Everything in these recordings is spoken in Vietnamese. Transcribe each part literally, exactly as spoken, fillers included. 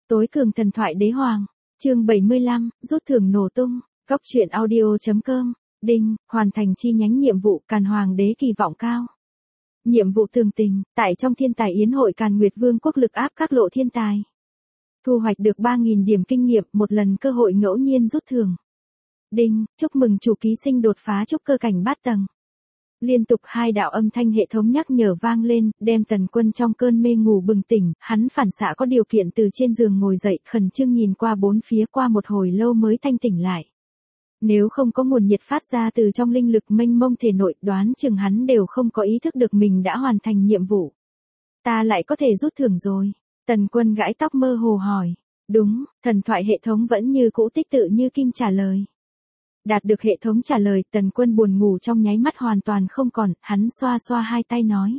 Tối cường thần thoại đế hoàng, chương bảy mươi lăm, rút thưởng nổ tung, góc truyện audio chấm com, đinh, hoàn thành chi nhánh nhiệm vụ Càn Hoàng đế kỳ vọng cao. Nhiệm vụ tường tình, tại trong thiên tài yến hội Càn Nguyệt Vương quốc lực áp các lộ thiên tài. Thu hoạch được ba nghìn điểm kinh nghiệm, một lần cơ hội ngẫu nhiên rút thưởng. Đinh, chúc mừng chủ ký sinh đột phá trúc cơ cảnh bát tầng. Liên tục hai đạo âm thanh hệ thống nhắc nhở vang lên, đem Tần Quân trong cơn mê ngủ bừng tỉnh, hắn phản xạ có điều kiện từ trên giường ngồi dậy, khẩn trương nhìn qua bốn phía, qua một hồi lâu mới thanh tỉnh lại. Nếu không có nguồn nhiệt phát ra từ trong linh lực mênh mông thể nội, đoán chừng hắn đều không có ý thức được mình đã hoàn thành nhiệm vụ. Ta lại có thể rút thưởng rồi. Tần Quân gãi tóc mơ hồ hỏi. Đúng, thần thoại hệ thống vẫn như cũ tích tự như kim trả lời. Đạt được hệ thống trả lời, Tần Quân buồn ngủ trong nháy mắt hoàn toàn không còn, hắn xoa xoa hai tay nói.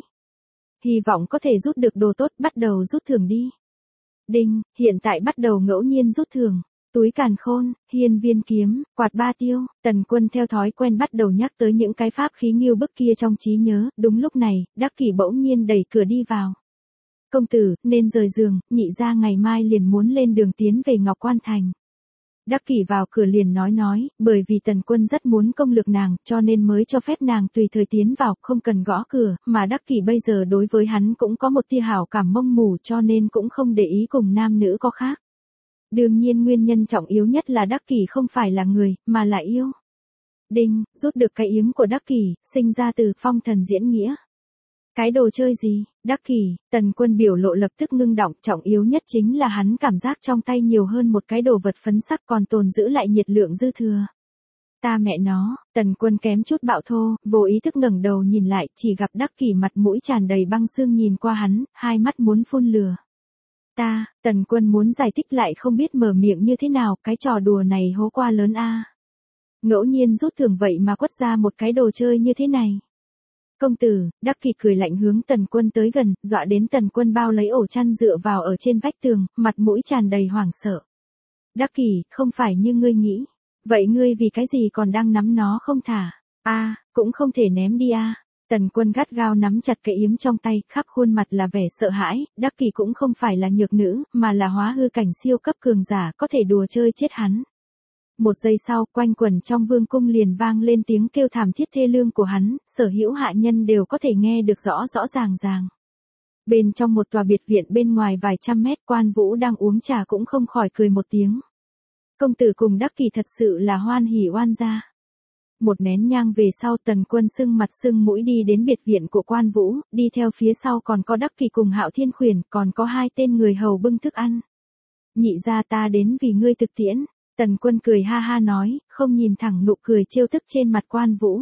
Hy vọng có thể rút được đồ tốt, bắt đầu rút thưởng đi. Đinh, hiện tại bắt đầu ngẫu nhiên rút thưởng. Túi càn khôn, hiên viên kiếm, quạt ba tiêu, Tần Quân theo thói quen bắt đầu nhắc tới những cái pháp khí nghiêu bức kia trong trí nhớ, đúng lúc này, Đắc Kỷ bỗng nhiên đẩy cửa đi vào. Công tử, nên rời giường, nhị gia ngày mai liền muốn lên đường tiến về Ngọc Quan Thành. Đắc Kỷ vào cửa liền nói nói, bởi vì Tần Quân rất muốn công lược nàng, cho nên mới cho phép nàng tùy thời tiến vào, không cần gõ cửa, mà Đắc Kỷ bây giờ đối với hắn cũng có một tia hảo cảm mông mù, cho nên cũng không để ý cùng nam nữ có khác. Đương nhiên nguyên nhân trọng yếu nhất là Đắc Kỷ không phải là người, mà là yêu. Đinh, rút được cái yếm của Đắc Kỷ, sinh ra từ phong thần diễn nghĩa. Cái đồ chơi gì? Đắc Kỷ, Tần Quân biểu lộ lập tức ngưng động, trọng yếu nhất chính là hắn cảm giác trong tay nhiều hơn một cái đồ vật phấn sắc còn tồn giữ lại nhiệt lượng dư thừa. Ta mẹ nó, Tần Quân kém chút bạo thô, vô ý thức ngẩng đầu nhìn lại, chỉ gặp Đắc Kỷ mặt mũi tràn đầy băng xương nhìn qua hắn, hai mắt muốn phun lửa. Ta, Tần Quân muốn giải thích lại không biết mở miệng như thế nào, cái trò đùa này hố qua lớn a. Ngẫu nhiên rút thưởng vậy mà quất ra một cái đồ chơi như thế này. Công tử, Đắc Kỷ cười lạnh hướng Tần Quân tới gần, dọa đến Tần Quân bao lấy ổ chăn dựa vào ở trên vách tường, mặt mũi tràn đầy hoảng sợ. Đắc Kỷ, không phải như ngươi nghĩ. Vậy ngươi vì cái gì còn đang nắm nó không thả? A, à, cũng không thể ném đi a. À. Tần Quân gắt gao nắm chặt cái yếm trong tay, khắp khuôn mặt là vẻ sợ hãi, Đắc Kỷ cũng không phải là nhược nữ, mà là hóa hư cảnh siêu cấp cường giả, có thể đùa chơi chết hắn. Một giây sau, quanh quẩn trong vương cung liền vang lên tiếng kêu thảm thiết thê lương của hắn, sở hữu hạ nhân đều có thể nghe được rõ rõ ràng ràng. Bên trong một tòa biệt viện bên ngoài vài trăm mét, Quan Vũ đang uống trà cũng không khỏi cười một tiếng. Công tử cùng Đắc Kỷ thật sự là hoan hỉ oan gia. Một nén nhang về sau, Tần Quân sưng mặt sưng mũi đi đến biệt viện của Quan Vũ, đi theo phía sau còn có Đắc Kỷ cùng Hạo Thiên Khuyển, còn có hai tên người hầu bưng thức ăn. Nhị gia ta đến vì ngươi thực tiễn. Tần Quân cười ha ha nói, không nhìn thẳng nụ cười trêu tức trên mặt Quan Vũ.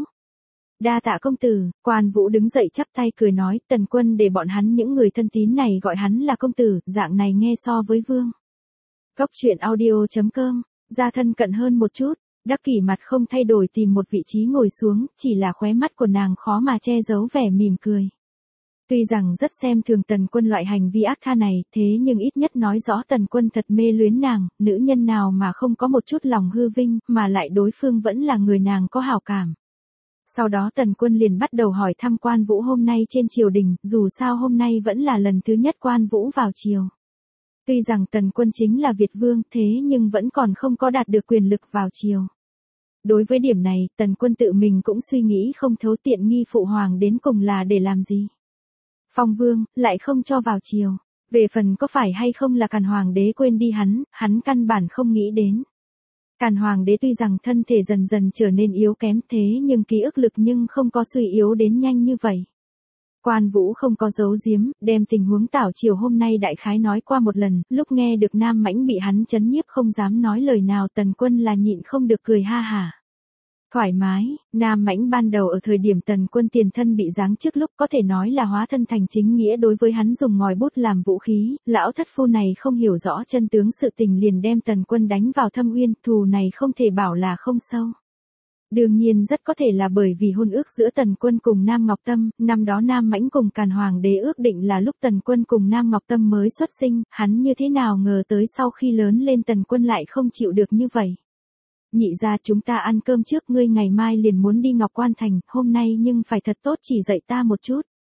Đa tạ công tử. Quan Vũ đứng dậy chắp tay cười nói, Tần Quân để bọn hắn những người thân tín này gọi hắn là công tử, dạng này nghe so với vương. Góc truyện audio chấm com, ra thân cận hơn một chút. Đắc Kỷ mặt không thay đổi tìm một vị trí ngồi xuống, chỉ là khóe mắt của nàng khó mà che giấu vẻ mỉm cười. Tuy rằng rất xem thường Tần Quân loại hành vi ác tha này, thế nhưng ít nhất nói rõ Tần Quân thật mê luyến nàng, nữ nhân nào mà không có một chút lòng hư vinh, mà lại đối phương vẫn là người nàng có hảo cảm. Sau đó Tần Quân liền bắt đầu hỏi thăm Quan Vũ hôm nay trên triều đình, dù sao hôm nay vẫn là lần thứ nhất Quan Vũ vào triều. Tuy rằng Tần Quân chính là Việt Vương, thế nhưng vẫn còn không có đạt được quyền lực vào triều. Đối với điểm này, Tần Quân tự mình cũng suy nghĩ không thấu, tiện nghi phụ hoàng đến cùng là để làm gì. Phong Vương, lại không cho vào triều. Về phần có phải hay không là Càn Hoàng đế quên đi hắn, hắn căn bản không nghĩ đến. Càn Hoàng đế tuy rằng thân thể dần dần trở nên yếu kém thế nhưng ký ức lực nhưng không có suy yếu đến nhanh như vậy. Quan Vũ không có giấu giếm, đem tình huống tảo triều hôm nay đại khái nói qua một lần, lúc nghe được Nam Mãnh bị hắn trấn nhiếp không dám nói lời nào, Tần Quân là nhịn không được cười ha hả. Thoải mái, Nam Mãnh ban đầu ở thời điểm Tần Quân tiền thân bị giáng trước lúc có thể nói là hóa thân thành chính nghĩa đối với hắn dùng ngòi bút làm vũ khí, lão thất phu này không hiểu rõ chân tướng sự tình liền đem Tần Quân đánh vào thâm uyên, thù này không thể bảo là không sâu. Đương nhiên rất có thể là bởi vì hôn ước giữa Tần Quân cùng Nam Ngọc Tâm, năm đó Nam Mãnh cùng Càn Hoàng đế ước định là lúc Tần Quân cùng Nam Ngọc Tâm mới xuất sinh, hắn như thế nào ngờ tới sau khi lớn lên Tần Quân lại không chịu được như vậy. Nhị gia chúng ta ăn cơm trước, ngươi ngày mai liền muốn đi Ngọc Quan Thành, hôm nay nhưng phải thật tốt chỉ dạy ta một chút.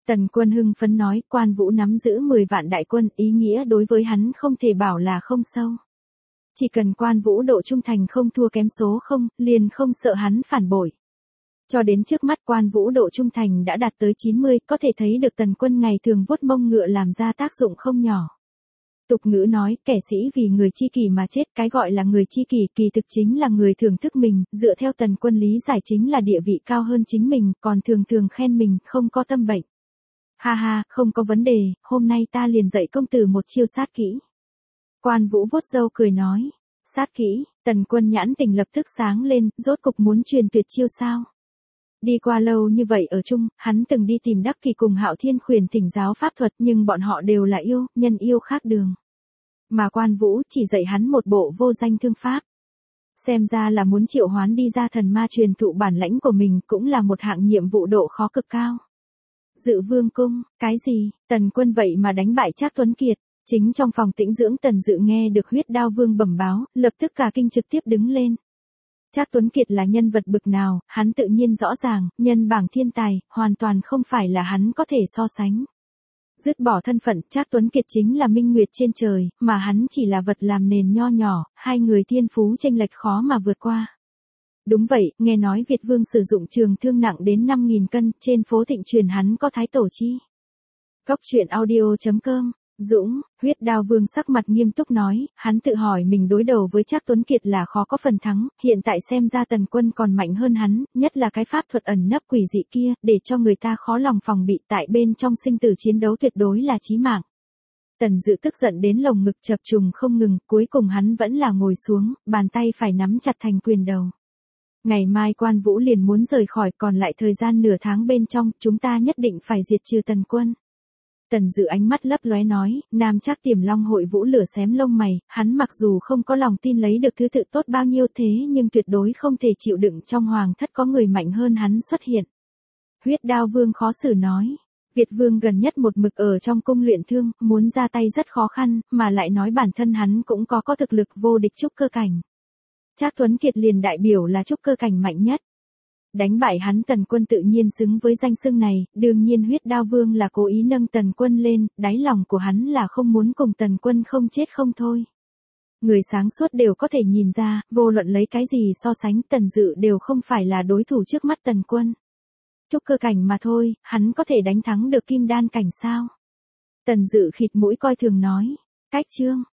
Tần Quân hưng phấn nói, Quan Vũ nắm giữ mười vạn đại quân, ý nghĩa đối với hắn không thể bảo là không sâu. Chỉ cần Quan Vũ độ trung thành không thua kém số không, liền không sợ hắn phản bội. Cho đến trước mắt Quan Vũ độ trung thành đã đạt tới chín mươi, có thể thấy được Tần Quân ngày thường vuốt mông ngựa làm ra tác dụng không nhỏ. Tục ngữ nói, kẻ sĩ vì người chi kỷ mà chết, cái gọi là người chi kỷ kỳ thực chính là người thưởng thức mình, dựa theo Tần Quân lý giải chính là địa vị cao hơn chính mình, còn thường thường khen mình, không có tâm bệnh. Ha ha, không có vấn đề, hôm nay ta liền dạy công tử một chiêu sát kỹ. Quan Vũ vuốt râu cười nói, sát kỹ, Tần Quân nhãn tình lập tức sáng lên, rốt cục muốn truyền tuyệt chiêu sao. Đi qua lâu như vậy ở chung, hắn từng đi tìm Đắc Kỳ cùng Hạo Thiên Khuyển thỉnh giáo pháp thuật nhưng bọn họ đều là yêu, nhân yêu khác đường. Mà Quan Vũ chỉ dạy hắn một bộ vô danh thương pháp. Xem ra là muốn triệu hoán đi ra thần ma truyền thụ bản lãnh của mình cũng là một hạng nhiệm vụ độ khó cực cao. Dự Vương cung, cái gì, Tần Quân vậy mà đánh bại Trác Tuấn Kiệt. Chính trong phòng tĩnh dưỡng Tần Dự nghe được Huyết Đao Vương bẩm báo, lập tức cả kinh trực tiếp đứng lên. Trác Tuấn Kiệt là nhân vật bực nào, hắn tự nhiên rõ ràng, nhân bảng thiên tài, hoàn toàn không phải là hắn có thể so sánh. Dứt bỏ thân phận, Trác Tuấn Kiệt chính là minh nguyệt trên trời, mà hắn chỉ là vật làm nền nho nhỏ, hai người thiên phú chênh lệch khó mà vượt qua. Đúng vậy, nghe nói Việt Vương sử dụng trường thương nặng đến năm nghìn cân, trên phố thịnh truyền hắn có thái tổ chi. Góc truyện audio chấm com Dũng, Huyết Đao Vương sắc mặt nghiêm túc nói, hắn tự hỏi mình đối đầu với Trác Tuấn Kiệt là khó có phần thắng, hiện tại xem ra Tần Quân còn mạnh hơn hắn, nhất là cái pháp thuật ẩn nấp quỷ dị kia, để cho người ta khó lòng phòng bị, tại bên trong sinh tử chiến đấu tuyệt đối là chí mạng. Tần Dự tức giận đến lồng ngực chập trùng không ngừng, cuối cùng hắn vẫn là ngồi xuống, bàn tay phải nắm chặt thành quyền đầu. Ngày mai Quan Vũ liền muốn rời khỏi, còn lại thời gian nửa tháng bên trong, chúng ta nhất định phải diệt trừ Tần Quân. Tần Dự ánh mắt lấp lóe nói, Nam Trác Tiềm Long hội vũ lửa xém lông mày, hắn mặc dù không có lòng tin lấy được thứ tự tốt bao nhiêu thế nhưng tuyệt đối không thể chịu đựng trong hoàng thất có người mạnh hơn hắn xuất hiện. Huyết Đao Vương khó xử nói, Việt Vương gần nhất một mực ở trong cung luyện thương, muốn ra tay rất khó khăn, mà lại nói bản thân hắn cũng có có thực lực vô địch trúc cơ cảnh. Trác Tuấn Kiệt liền đại biểu là trúc cơ cảnh mạnh nhất. Đánh bại hắn Tần Quân tự nhiên xứng với danh xưng này, đương nhiên Huyết Đao Vương là cố ý nâng Tần Quân lên, đáy lòng của hắn là không muốn cùng Tần Quân không chết không thôi. Người sáng suốt đều có thể nhìn ra, vô luận lấy cái gì so sánh Tần Dự đều không phải là đối thủ trước mắt Tần Quân. Trúc cơ cảnh mà thôi, hắn có thể đánh thắng được kim đan cảnh sao? Tần Dự khịt mũi coi thường nói, cách chương,